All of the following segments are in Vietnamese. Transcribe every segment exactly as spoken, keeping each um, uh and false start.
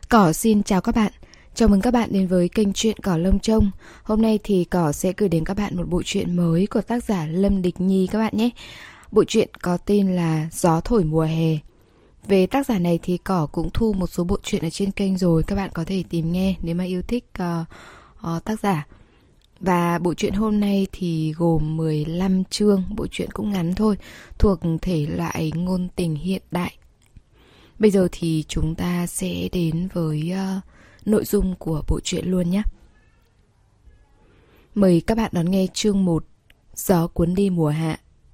Cỏ xin chào các bạn. Chào mừng các bạn đến với kênh truyện Cỏ Lông Trông. Hôm nay thì Cỏ sẽ gửi đến các bạn một bộ truyện mới của tác giả Lâm Địch Nhi các bạn nhé. Bộ truyện có tên là Gió Thổi Mùa Hè. Về tác giả này thì Cỏ cũng thu một số bộ truyện ở trên kênh rồi. Các bạn có thể tìm nghe nếu mà yêu thích uh, uh, tác giả. Và bộ truyện hôm nay thì gồm mười lăm chương. Bộ truyện cũng ngắn thôi, thuộc thể loại ngôn tình hiện đại. Bây giờ thì chúng ta sẽ đến với uh, nội dung của bộ truyện luôn nhé. Mời các bạn đón nghe chương một, Gió cuốn đi mùa hạ.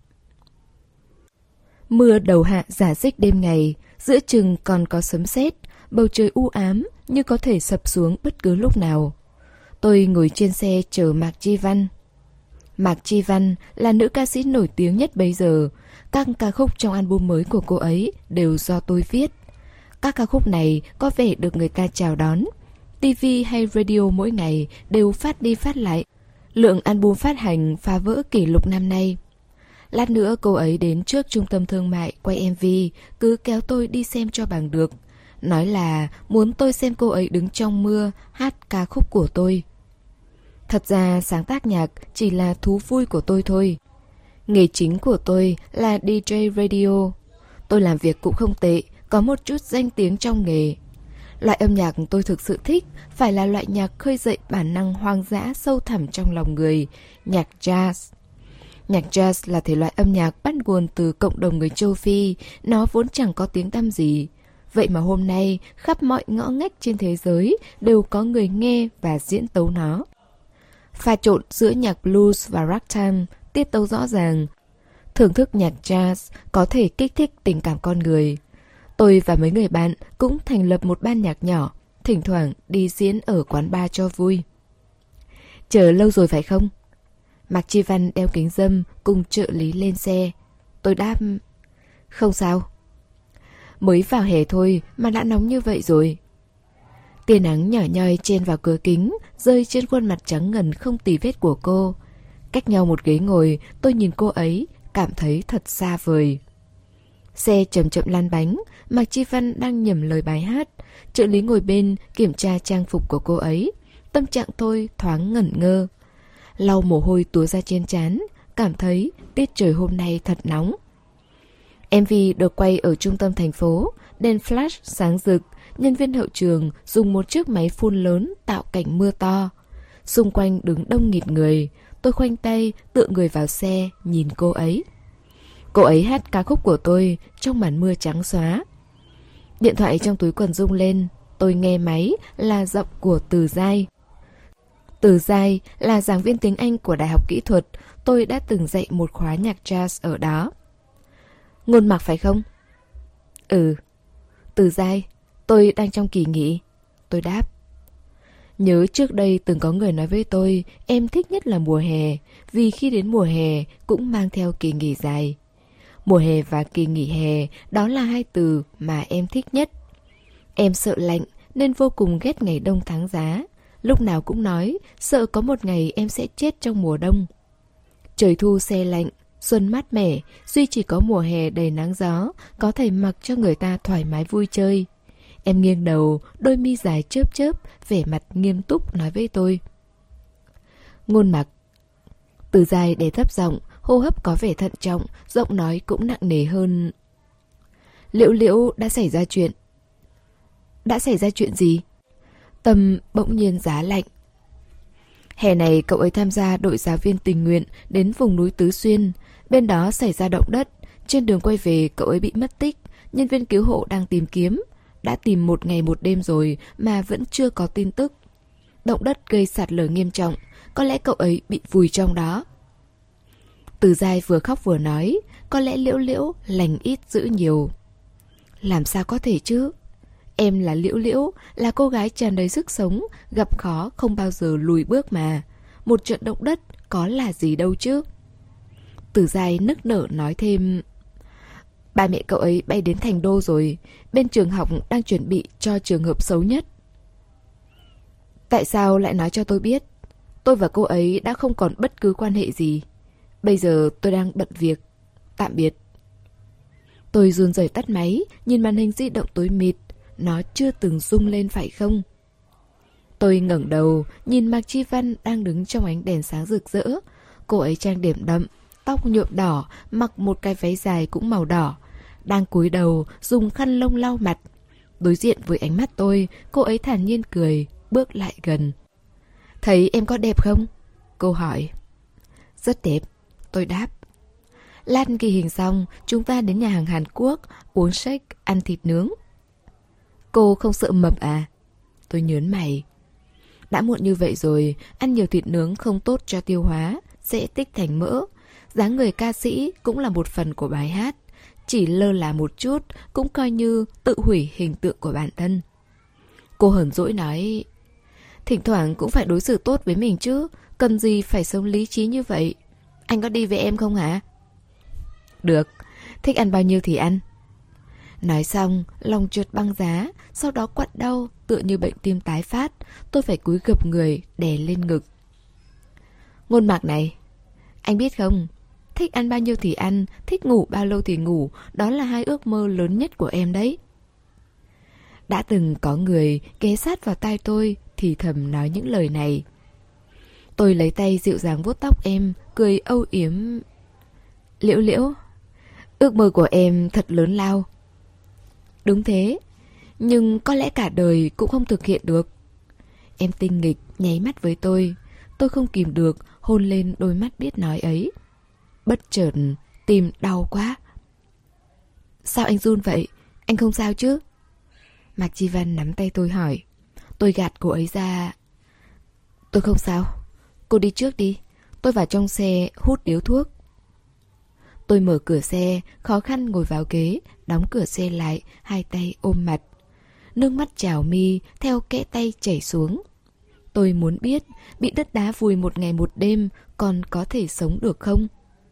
Mưa đầu hạ rả rích đêm ngày, giữa chừng còn có sấm sét, bầu trời u ám như có thể sập xuống bất cứ lúc nào. Tôi ngồi trên xe chờ Mạc Chi Văn. Mạc Chi Văn là nữ ca sĩ nổi tiếng nhất bây giờ. Các ca khúc trong album mới của cô ấy đều do tôi viết. Các ca khúc này có vẻ được người ta chào đón. ti vi hay radio mỗi ngày đều phát đi phát lại. Lượng album phát hành phá vỡ kỷ lục năm nay. Lát nữa cô ấy đến trước trung tâm thương mại quay em vê, cứ kéo tôi đi xem cho bằng được. Nói là muốn tôi xem cô ấy đứng trong mưa hát ca khúc của tôi. Thật ra sáng tác nhạc chỉ là thú vui của tôi thôi. Nghề chính của tôi là đi giây radio. Tôi làm việc cũng không tệ, có một chút danh tiếng trong nghề. Loại âm nhạc tôi thực sự thích phải là loại nhạc khơi dậy bản năng hoang dã sâu thẳm trong lòng người, nhạc jazz. Nhạc jazz là thể loại âm nhạc bắt nguồn từ cộng đồng người châu Phi, nó vốn chẳng có tiếng tăm gì. Vậy mà hôm nay, khắp mọi ngõ ngách trên thế giới đều có người nghe và diễn tấu nó. Pha trộn giữa nhạc blues và ragtime, tiết tấu rõ ràng. Thưởng thức nhạc jazz có thể kích thích tình cảm con người. Tôi và mấy người bạn cũng thành lập một ban nhạc nhỏ, thỉnh thoảng đi diễn ở quán bar cho vui. Chờ lâu rồi phải không? Mạc Chi Văn đeo kính râm cùng trợ lý lên xe. Tôi đáp, không sao. Mới vào hè thôi mà đã nóng như vậy rồi. Tia nắng nhỏ nhoi chen vào cửa kính, rơi trên khuôn mặt trắng ngần không tì vết của cô. Cách nhau một ghế ngồi, tôi nhìn cô ấy, cảm thấy thật xa vời. Xe chậm chậm lăn bánh, Mạc Chi Văn đang nhẩm lời bài hát. Trợ lý ngồi bên kiểm tra trang phục của cô ấy. Tâm trạng tôi thoáng ngẩn ngơ. Lau mồ hôi túa ra trên trán, cảm thấy tiết trời hôm nay thật nóng. em vê được quay ở trung tâm thành phố, đèn flash sáng rực, nhân viên hậu trường dùng một chiếc máy phun lớn tạo cảnh mưa to. Xung quanh đứng đông nghịt người, tôi khoanh tay tựa người vào xe nhìn cô ấy. Cô ấy hát ca khúc của tôi trong màn mưa trắng xóa. Điện thoại trong túi quần rung lên, tôi nghe máy là giọng của Từ Giai. Từ Giai là giảng viên tiếng Anh của Đại học Kỹ thuật, tôi đã từng dạy một khóa nhạc jazz ở đó. Ngôn Mạc phải không? Ừ. Từ Giai, tôi đang trong kỳ nghỉ. Tôi đáp. Nhớ trước đây từng có người nói với tôi em thích nhất là mùa hè, vì khi đến mùa hè cũng mang theo kỳ nghỉ dài. Mùa hè và kỳ nghỉ hè, đó là hai từ mà em thích nhất. Em sợ lạnh nên vô cùng ghét ngày đông tháng giá. Lúc nào cũng nói sợ có một ngày em sẽ chết trong mùa đông. Trời thu se lạnh, xuân mát mẻ, duy chỉ có mùa hè đầy nắng gió, có thể mặc cho người ta thoải mái vui chơi. Em nghiêng đầu, đôi mi dài chớp chớp, vẻ mặt nghiêm túc nói với tôi. Ngôn Mạc. Từ Giai để thấp giọng, hô hấp có vẻ thận trọng, giọng nói cũng nặng nề hơn. Liễu Liễu đã xảy ra chuyện. Đã xảy ra chuyện gì? Tâm bỗng nhiên giá lạnh. Hè này cậu ấy tham gia đội giáo viên tình nguyện đến vùng núi Tứ Xuyên. Bên đó xảy ra động đất. Trên đường quay về cậu ấy bị mất tích. Nhân viên cứu hộ đang tìm kiếm. Đã tìm một ngày một đêm rồi mà vẫn chưa có tin tức. Động đất gây sạt lở nghiêm trọng. Có lẽ cậu ấy bị vùi trong đó. Từ Giai vừa khóc vừa nói. Có lẽ Liễu Liễu lành ít dữ nhiều. Làm sao có thể chứ? Em là Liễu Liễu, là cô gái tràn đầy sức sống, gặp khó không bao giờ lùi bước mà. Một trận động đất có là gì đâu chứ? Từ Giai nức nở nói thêm. Ba mẹ cậu ấy bay đến thành đô rồi, bên trường học đang chuẩn bị cho trường hợp xấu nhất. Tại sao lại nói cho tôi biết? Tôi và cô ấy đã không còn bất cứ quan hệ gì. Bây giờ tôi đang bận việc. Tạm biệt. Tôi run rẩy tắt máy, nhìn màn hình di động tối mịt. nó chưa từng rung lên phải không? Tôi ngẩng đầu, nhìn Mạc Chi Văn đang đứng trong ánh đèn sáng rực rỡ. Cô ấy trang điểm đậm, tóc nhuộm đỏ, mặc một cái váy dài cũng màu đỏ. Đang cúi đầu, dùng khăn lông lau mặt. Đối diện với ánh mắt tôi, cô ấy thản nhiên cười, bước lại gần. Thấy em có đẹp không? Cô hỏi. Rất đẹp, tôi đáp. Lát ghi hình xong, chúng ta đến nhà hàng Hàn Quốc, uống shake, ăn thịt nướng. Cô không sợ mập à? Tôi nhớn mày. Đã muộn như vậy rồi, ăn nhiều thịt nướng không tốt cho tiêu hóa, sẽ tích thành mỡ. Dáng người ca sĩ cũng là một phần của bài hát. Chỉ lơ là một chút cũng coi như tự hủy hình tượng của bản thân. Cô hờn dỗi nói, thỉnh thoảng cũng phải đối xử tốt với mình chứ, cần gì phải sống lý trí như vậy. Anh có đi với em không hả? Được, thích ăn bao nhiêu thì ăn. Nói xong, lòng trượt băng giá, sau đó quặn đau, tựa như bệnh tim tái phát. Tôi phải cúi gập người, đè lên ngực. Ngôn Mạc này, anh biết không, thích ăn bao nhiêu thì ăn, thích ngủ bao lâu thì ngủ, đó là hai ước mơ lớn nhất của em đấy. Đã từng có người ghé sát vào tai tôi, thì thầm nói những lời này. Tôi lấy tay dịu dàng vuốt tóc em, cười âu yếm. Liễu Liễu, ước mơ của em thật lớn lao. Đúng thế, nhưng có lẽ cả đời cũng không thực hiện được. Em tinh nghịch, nháy mắt với tôi. Tôi không kìm được, hôn lên đôi mắt biết nói ấy. Bất chợt, tim đau quá. Sao anh run vậy? Anh không sao chứ? Mạc Chi Văn nắm tay tôi hỏi. Tôi gạt cô ấy ra. Tôi không sao. Cô đi trước đi. Tôi vào trong xe hút điếu thuốc. Tôi mở cửa xe, khó khăn ngồi vào ghế, đóng cửa xe lại, hai tay ôm mặt. Nước mắt trào mi, theo kẽ tay chảy xuống. Tôi muốn biết, bị đất đá vùi một ngày một đêm, còn có thể sống được không?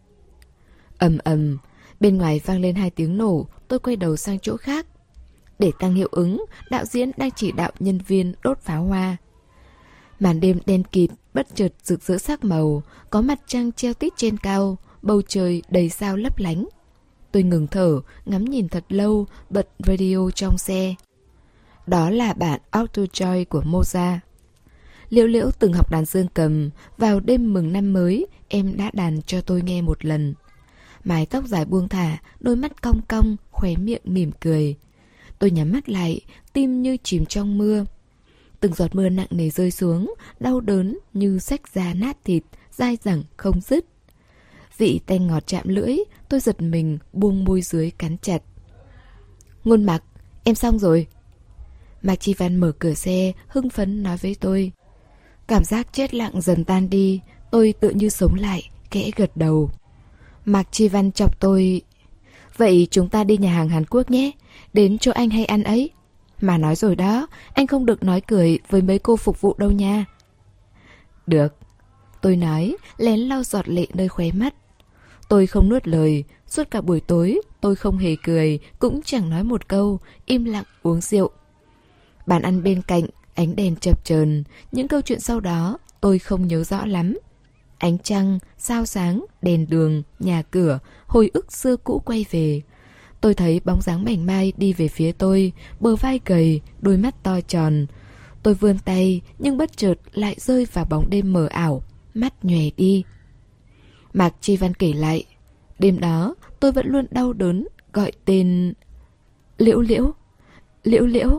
Ầm ầm, bên ngoài vang lên hai tiếng nổ, tôi quay đầu sang chỗ khác. Để tăng hiệu ứng, đạo diễn đang chỉ đạo nhân viên đốt pháo hoa. Màn đêm đen kịt, bất chợt rực rỡ sắc màu, có mặt trăng treo tít trên cao, bầu trời đầy sao lấp lánh. Tôi ngừng thở, ngắm nhìn thật lâu, bật radio trong xe. Đó là bản Auto Joy của Mozart. Liễu Liễu từng học đàn dương cầm, vào đêm mừng năm mới, em đã đàn cho tôi nghe một lần. Mái tóc dài buông thả, đôi mắt cong cong, khóe miệng mỉm cười. Tôi nhắm mắt lại, tim như chìm trong mưa. Từng giọt mưa nặng nề rơi xuống, đau đớn như xách da nát thịt, dai dẳng không dứt. Vị tanh ngọt chạm lưỡi, tôi giật mình, buông môi dưới cắn chặt. Ngôn Mạc, em xong rồi. Mạc Chi Văn mở cửa xe, hưng phấn nói với tôi. Cảm giác chết lặng dần tan đi, tôi tựa như sống lại, khẽ gật đầu. Mạc Chi Văn chọc tôi. Vậy chúng ta đi nhà hàng Hàn Quốc nhé, đến chỗ anh hay ăn ấy. Mà nói rồi đó, anh không được nói cười với mấy cô phục vụ đâu nha. Được, tôi nói, lén lau giọt lệ nơi khóe mắt. Tôi không nuốt lời, suốt cả buổi tối tôi không hề cười, cũng chẳng nói một câu, im lặng uống rượu. Bàn ăn bên cạnh, ánh đèn chập chờn, những câu chuyện sau đó tôi không nhớ rõ lắm. Ánh trăng, sao sáng, đèn đường, nhà cửa, hồi ức xưa cũ quay về. Tôi thấy bóng dáng mảnh mai đi về phía tôi, bờ vai gầy, đôi mắt to tròn. Tôi vươn tay, nhưng bất chợt lại rơi vào bóng đêm mờ ảo, mắt nhòe đi. Mạc Chi Văn kể lại, đêm đó tôi vẫn luôn đau đớn, gọi tên Liễu Liễu, Liễu Liễu.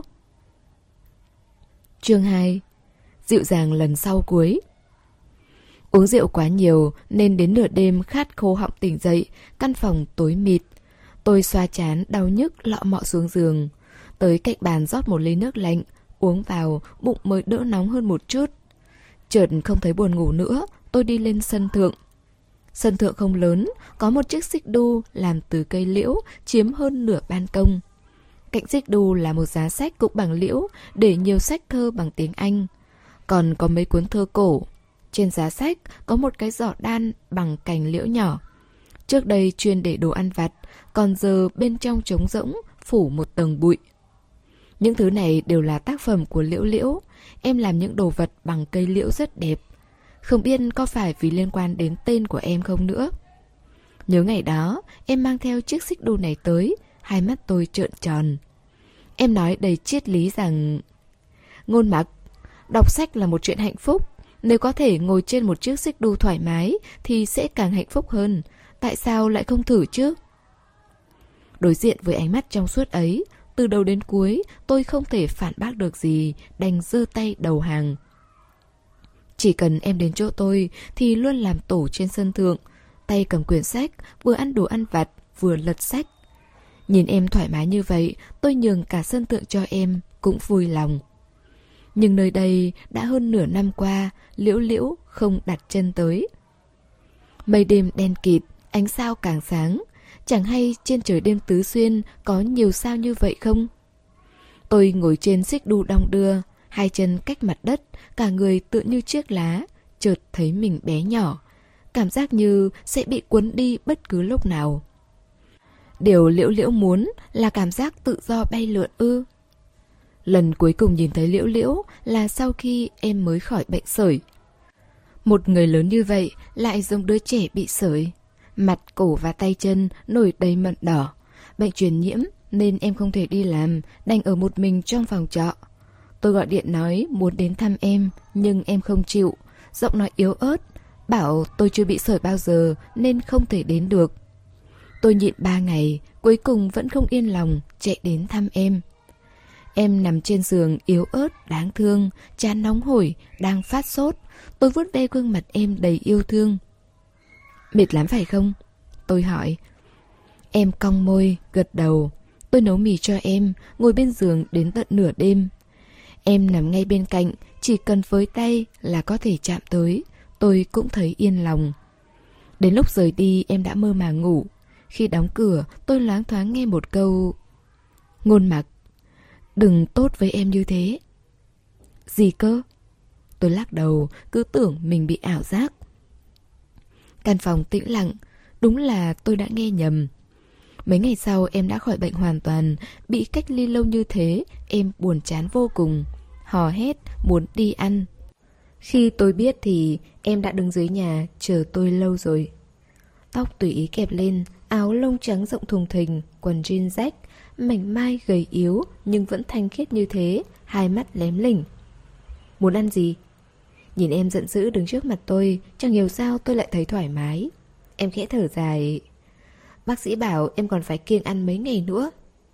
Chương hai. Dịu dàng lần sau cuối. Uống rượu quá nhiều nên đến nửa đêm khát khô họng tỉnh dậy, căn phòng tối mịt. Tôi xoa trán đau nhức lọ mọ xuống giường. Tới cạnh bàn rót một ly nước lạnh, uống vào bụng mới đỡ nóng hơn một chút. Chợt không thấy buồn ngủ nữa, tôi đi lên sân thượng. Sân thượng không lớn, có một chiếc xích đu làm từ cây liễu chiếm hơn nửa ban công. Cạnh xích đu là một giá sách cũng bằng liễu, để nhiều sách thơ bằng tiếng Anh. Còn có mấy cuốn thơ cổ. Trên giá sách có một cái giỏ đan bằng cành liễu nhỏ. Trước đây chuyên để đồ ăn vặt, còn giờ bên trong trống rỗng, phủ một tầng bụi. Những thứ này đều là tác phẩm của Liễu Liễu. Em làm những đồ vật bằng cây liễu rất đẹp. Không biết có phải vì liên quan đến tên của em không nữa. Nhớ ngày đó, em mang theo chiếc xích đu này tới, hai mắt tôi trợn tròn. Em nói đầy triết lý rằng... Ngôn Mặc, đọc sách là một chuyện hạnh phúc. Nếu có thể ngồi trên một chiếc xích đu thoải mái thì sẽ càng hạnh phúc hơn. Tại sao lại không thử chứ? Đối diện với ánh mắt trong suốt ấy, từ đầu đến cuối tôi không thể phản bác được gì, đành giơ tay đầu hàng. Chỉ cần em đến chỗ tôi thì luôn làm tổ trên sân thượng, tay cầm quyển sách, vừa ăn đồ ăn vặt, vừa lật sách. Nhìn em thoải mái như vậy, tôi nhường cả sân thượng cho em, cũng vui lòng. Nhưng nơi đây đã hơn nửa năm qua, Liễu Liễu không đặt chân tới. Mây đêm đen kịt, ánh sao càng sáng. Chẳng hay trên trời đêm tứ xuyên có nhiều sao như vậy không? Tôi ngồi trên xích đu đong đưa, hai chân cách mặt đất, cả người tựa như chiếc lá, chợt thấy mình bé nhỏ. Cảm giác như sẽ bị cuốn đi bất cứ lúc nào. Điều Liễu Liễu muốn là cảm giác tự do bay lượn ư? Lần cuối cùng nhìn thấy Liễu Liễu là sau khi em mới khỏi bệnh sởi. Một người lớn như vậy lại giống đứa trẻ bị sởi. Mặt, cổ và tay chân nổi đầy mẩn đỏ. Bệnh truyền nhiễm nên em không thể đi làm, đành ở một mình trong phòng trọ. Tôi gọi điện nói muốn đến thăm em, nhưng em không chịu. Giọng nói yếu ớt, bảo tôi chưa bị sởi bao giờ nên không thể đến được. Tôi nhịn ba ngày, cuối cùng vẫn không yên lòng, chạy đến thăm em. Em nằm trên giường yếu ớt, đáng thương, trán nóng hổi, đang phát sốt. Tôi vuốt ve gương mặt em đầy yêu thương. Mệt lắm phải không? Tôi hỏi. Em cong môi, gật đầu. Tôi nấu mì cho em, ngồi bên giường đến tận nửa đêm. Em nằm ngay bên cạnh, chỉ cần với tay là có thể chạm tới. Tôi cũng thấy yên lòng. Đến lúc rời đi em đã mơ màng ngủ. Khi đóng cửa tôi loáng thoáng nghe một câu: Ngôn Mặc, đừng tốt với em như thế. Gì cơ? Tôi lắc đầu, cứ tưởng mình bị ảo giác. Căn phòng tĩnh lặng, đúng là tôi đã nghe nhầm. Mấy ngày sau em đã khỏi bệnh hoàn toàn. Bị cách ly lâu như thế, em buồn chán vô cùng, hò hét muốn đi ăn. Khi tôi biết thì em đã đứng dưới nhà chờ tôi lâu rồi. Tóc tùy ý kẹp lên, áo lông trắng rộng thùng thình, quần jean rách, mảnh mai gầy yếu nhưng vẫn thanh khiết như thế, hai mắt lém lỉnh. Muốn ăn gì? Nhìn em giận dữ đứng trước mặt tôi, chẳng hiểu sao tôi lại thấy thoải mái. Em khẽ thở dài. Bác sĩ bảo em còn phải kiêng ăn mấy ngày nữa.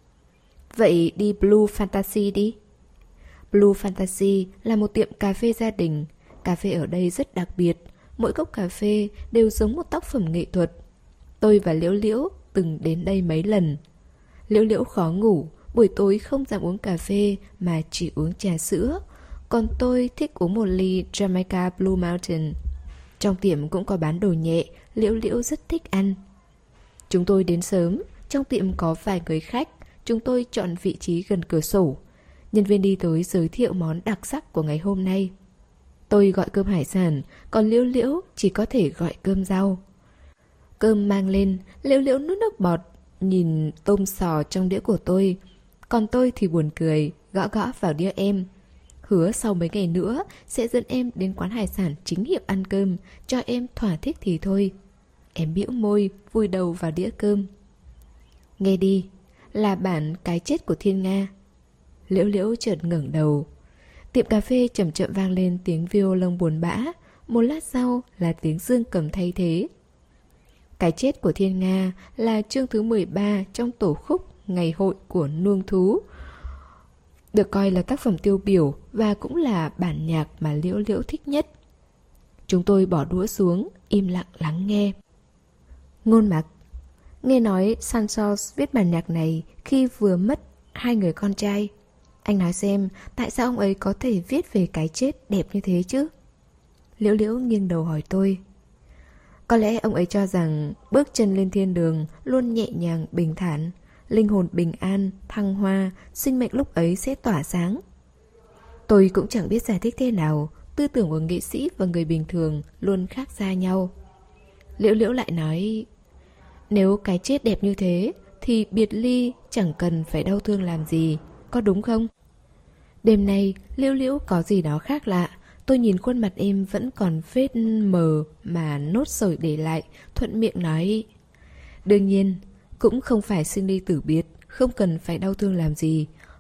Vậy đi Blue Fantasy đi. Blue Fantasy là một tiệm cà phê gia đình. Cà phê ở đây rất đặc biệt, mỗi cốc cà phê đều giống một tác phẩm nghệ thuật. Tôi và Liễu Liễu từng đến đây mấy lần. Liễu Liễu khó ngủ, buổi tối không dám uống cà phê mà chỉ uống trà sữa. Còn tôi thích uống một ly Jamaica Blue Mountain. Trong tiệm cũng có bán đồ nhẹ, Liễu Liễu rất thích ăn. Chúng tôi đến sớm, trong tiệm có vài người khách, chúng tôi chọn vị trí gần cửa sổ. Nhân viên đi tới giới thiệu món đặc sắc của ngày hôm nay. Tôi gọi cơm hải sản, còn Liễu Liễu chỉ có thể gọi cơm rau. Cơm mang lên, Liễu Liễu nuốt nước bọt, nhìn tôm sò trong đĩa của tôi. Còn tôi thì buồn cười, gõ gõ vào đĩa em. Hứa sau mấy ngày nữa sẽ dẫn em đến quán hải sản chính hiệu ăn cơm, cho em thỏa thích thì thôi. Em bĩu môi, vùi đầu vào đĩa cơm. Nghe đi, là bản Cái chết của Thiên Nga. Liễu Liễu chợt ngẩng đầu. Tiệm cà phê chậm chậm vang lên tiếng violon buồn bã. Một lát sau là tiếng dương cầm thay thế. Cái chết của Thiên Nga là chương thứ mười ba trong tổ khúc Ngày hội của Nuông Thú, được coi là tác phẩm tiêu biểu và cũng là bản nhạc mà Liễu Liễu thích nhất. Chúng tôi bỏ đũa xuống, im lặng lắng nghe. Ngôn Mặc, nghe nói Sansos viết bản nhạc này khi vừa mất hai người con trai. Anh nói xem, tại sao ông ấy có thể viết về cái chết đẹp như thế chứ? Liễu Liễu nghiêng đầu hỏi tôi. Có lẽ ông ấy cho rằng bước chân lên thiên đường luôn nhẹ nhàng bình thản, linh hồn bình an, thăng hoa, sinh mệnh lúc ấy sẽ tỏa sáng. Tôi cũng chẳng biết giải thích thế nào, tư tưởng của nghệ sĩ và người bình thường luôn khác xa nhau. Liễu Liễu lại nói, nếu cái chết đẹp như thế thì biệt ly chẳng cần phải đau thương làm gì, có đúng không? Đêm nay Liễu Liễu có gì đó khác lạ. Tôi nhìn khuôn mặt em vẫn còn vết mờ mà nốt sởi để lại, thuận miệng nói, đương nhiên cũng không phải sinh ly tử biệt, không cần phải đau thương làm gì.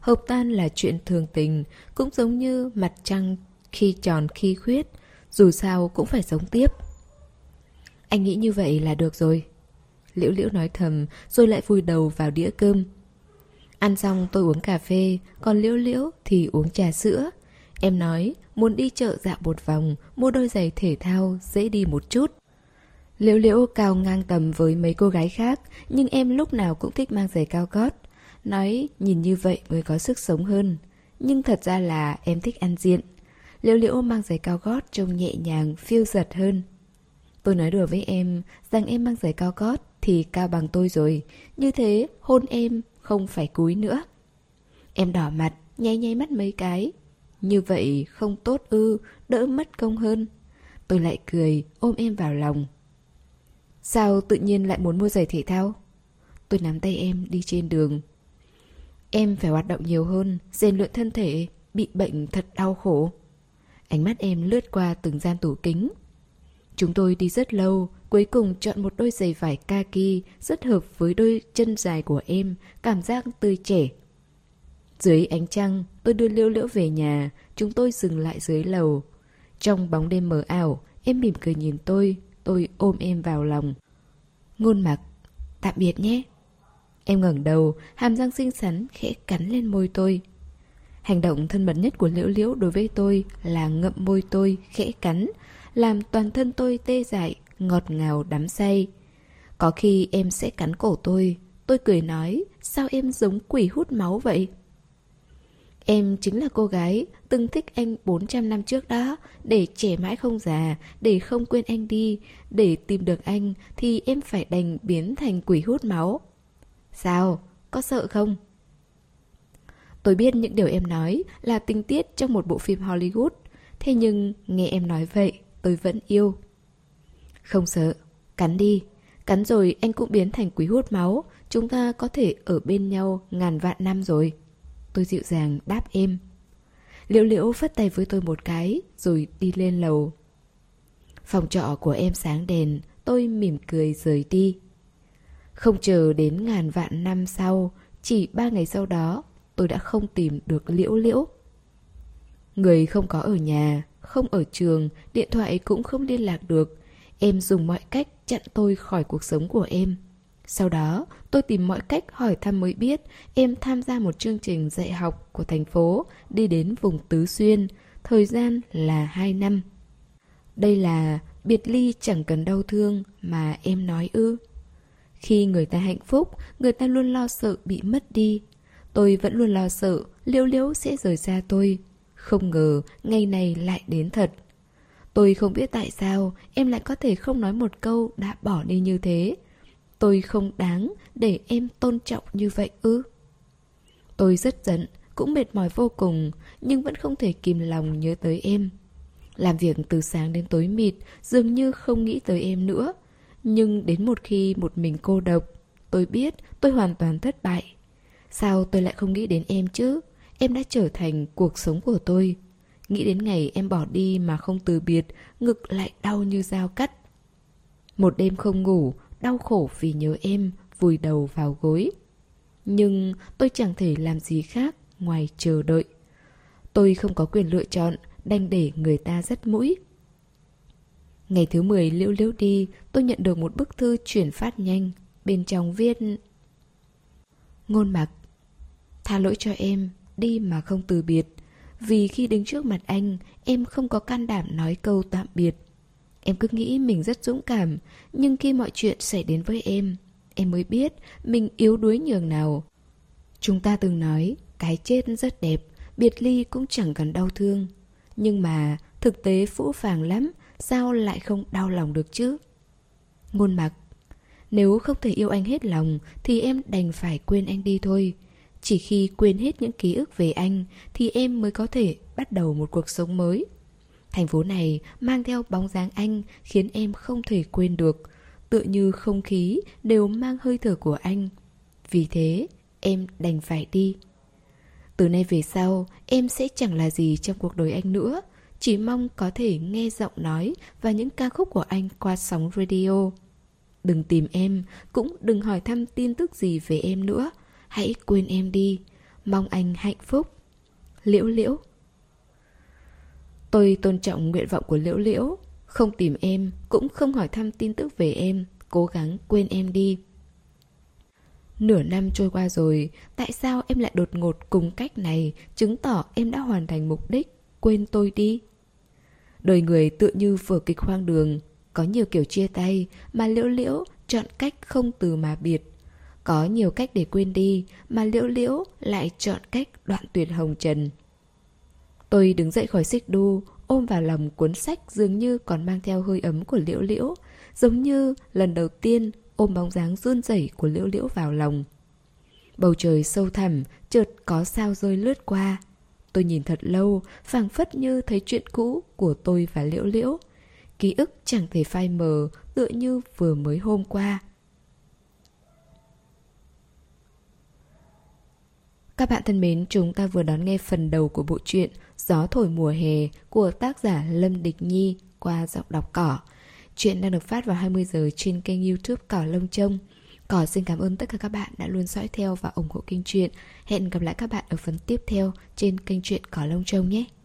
hợp tan là chuyện thường tình, cũng giống như mặt trăng khi tròn khi khuyết, dù sao cũng phải sống tiếp. Anh nghĩ như vậy là được rồi. Liễu Liễu nói thầm rồi lại vùi đầu vào đĩa cơm. Ăn xong tôi uống cà phê, còn Liễu Liễu thì uống trà sữa. Em nói muốn đi chợ dạo một vòng, mua đôi giày thể thao dễ đi một chút. Liễu Liễu cao ngang tầm với mấy cô gái khác, nhưng em lúc nào cũng thích mang giày cao gót. Nói nhìn như vậy mới có sức sống hơn. Nhưng thật ra là em thích ăn diện. Liễu Liễu mang giày cao gót trông nhẹ nhàng, phiêu dật hơn. Tôi nói đùa với em rằng em mang giày cao gót thì cao bằng tôi rồi. Như thế hôn em không phải cúi nữa. Em đỏ mặt, nháy nháy mắt mấy cái. Như vậy không tốt ư, đỡ mất công hơn. Tôi lại cười, ôm em vào lòng. Sao tự nhiên lại muốn mua giày thể thao? Tôi nắm tay em đi trên đường. Em phải hoạt động nhiều hơn, rèn luyện thân thể, bị bệnh thật đau khổ. Ánh mắt em lướt qua từng gian tủ kính. Chúng tôi đi rất lâu, cuối cùng chọn một đôi giày vải kaki rất hợp với đôi chân dài của em, cảm giác tươi trẻ. Dưới ánh trăng, tôi đưa Liễu Liễu về nhà, chúng tôi dừng lại dưới lầu. Trong bóng đêm mờ ảo, em mỉm cười nhìn tôi, tôi ôm em vào lòng. Ngôn Mặc, tạm biệt nhé. Em ngẩng đầu, hàm răng xinh xắn khẽ cắn lên môi tôi. Hành động thân mật nhất của Liễu Liễu đối với tôi là ngậm môi tôi, khẽ cắn, làm toàn thân tôi tê dại, ngọt ngào đắm say. Có khi em sẽ cắn cổ tôi. Tôi cười nói, sao em giống quỷ hút máu vậy? Em chính là cô gái từng thích anh bốn trăm năm trước đó, để trẻ mãi không già, để không quên anh đi. Để tìm được anh thì em phải đành biến thành quỷ hút máu. Sao? Có sợ không? Tôi biết những điều em nói là tình tiết trong một bộ phim Hollywood. Thế nhưng nghe em nói vậy, tôi vẫn yêu. Không sợ, cắn đi. Cắn rồi anh cũng biến thành quỷ hút máu. Chúng ta có thể ở bên nhau ngàn vạn năm rồi. Tôi dịu dàng đáp em. Liễu Liễu phất tay với tôi một cái, rồi đi lên lầu. Phòng trọ của em sáng đèn, tôi mỉm cười rời đi. Không chờ đến ngàn vạn năm sau, chỉ ba ngày sau đó, tôi đã không tìm được Liễu Liễu. Người không có ở nhà, không ở trường, điện thoại cũng không liên lạc được. Em dùng mọi cách chặn tôi khỏi cuộc sống của em. Sau đó, tôi tìm mọi cách hỏi thăm mới biết em tham gia một chương trình dạy học của thành phố, đi đến vùng Tứ Xuyên, thời gian là hai năm. Đây là biệt ly chẳng cần đau thương mà em nói ư. Khi người ta hạnh phúc, người ta luôn lo sợ bị mất đi. Tôi vẫn luôn lo sợ Liễu Liễu sẽ rời xa tôi. Không ngờ ngày này lại đến thật. Tôi không biết tại sao em lại có thể không nói một câu đã bỏ đi như thế. Tôi không đáng để em tôn trọng như vậy ư? Tôi rất giận, cũng mệt mỏi vô cùng, nhưng vẫn không thể kìm lòng nhớ tới em. Làm việc từ sáng đến tối mịt, dường như không nghĩ tới em nữa. Nhưng đến một khi một mình cô độc, tôi biết tôi hoàn toàn thất bại. Sao tôi lại không nghĩ đến em chứ? Em đã trở thành cuộc sống của tôi. Nghĩ đến ngày em bỏ đi mà không từ biệt, ngực lại đau như dao cắt. Một đêm không ngủ, đau khổ vì nhớ em, vùi đầu vào gối. Nhưng tôi chẳng thể làm gì khác ngoài chờ đợi. Tôi không có quyền lựa chọn, đành để người ta dắt mũi. Ngày thứ mười Liễu Liễu đi, tôi nhận được một bức thư chuyển phát nhanh. Bên trong viết: Ngôn Mặc, tha lỗi cho em, đi mà không từ biệt. Vì khi đứng trước mặt anh, em không có can đảm nói câu tạm biệt. Em cứ nghĩ mình rất dũng cảm, nhưng khi mọi chuyện xảy đến với em, em mới biết mình yếu đuối nhường nào. Chúng ta từng nói cái chết rất đẹp, biệt ly cũng chẳng cần đau thương. Nhưng mà thực tế phũ phàng lắm, sao lại không đau lòng được chứ? Ngôn Mặc, nếu không thể yêu anh hết lòng thì em đành phải quên anh đi thôi. Chỉ khi quên hết những ký ức về anh thì em mới có thể bắt đầu một cuộc sống mới. Thành phố này mang theo bóng dáng anh khiến em không thể quên được. Tựa như không khí đều mang hơi thở của anh. Vì thế em đành phải đi. Từ nay về sau em sẽ chẳng là gì trong cuộc đời anh nữa. Chỉ mong có thể nghe giọng nói và những ca khúc của anh qua sóng radio. Đừng tìm em, cũng đừng hỏi thăm tin tức gì về em nữa. Hãy quên em đi. Mong anh hạnh phúc. Liễu Liễu. Tôi tôn trọng nguyện vọng của Liễu Liễu, không tìm em, cũng không hỏi thăm tin tức về em, cố gắng quên em đi. Nửa năm trôi qua rồi, tại sao em lại đột ngột cùng cách này, chứng tỏ em đã hoàn thành mục đích, quên tôi đi? Đời người tựa như vở kịch hoang đường, có nhiều kiểu chia tay mà Liễu Liễu chọn cách không từ mà biệt. Có nhiều cách để quên đi mà Liễu Liễu lại chọn cách đoạn tuyệt hồng trần. Tôi đứng dậy khỏi xích đu, ôm vào lòng cuốn sách dường như còn mang theo hơi ấm của Liễu Liễu, giống như lần đầu tiên ôm bóng dáng run rẩy của Liễu Liễu vào lòng. Bầu trời sâu thẳm, chợt có sao rơi lướt qua. Tôi nhìn thật lâu, phảng phất như thấy chuyện cũ của tôi và Liễu Liễu. Ký ức chẳng thể phai mờ, tựa như vừa mới hôm qua. Các bạn thân mến, chúng ta vừa đón nghe phần đầu của bộ truyện Gió thổi mùa hè của tác giả Lâm Địch Nhi qua giọng đọc Cỏ. Chuyện đang được phát vào hai mươi giờ trên kênh YouTube Cỏ Lông Trông. Cỏ xin cảm ơn tất cả các bạn đã luôn dõi theo và ủng hộ kênh truyện. Hẹn gặp lại các bạn ở phần tiếp theo trên kênh truyện Cỏ Lông Trông nhé.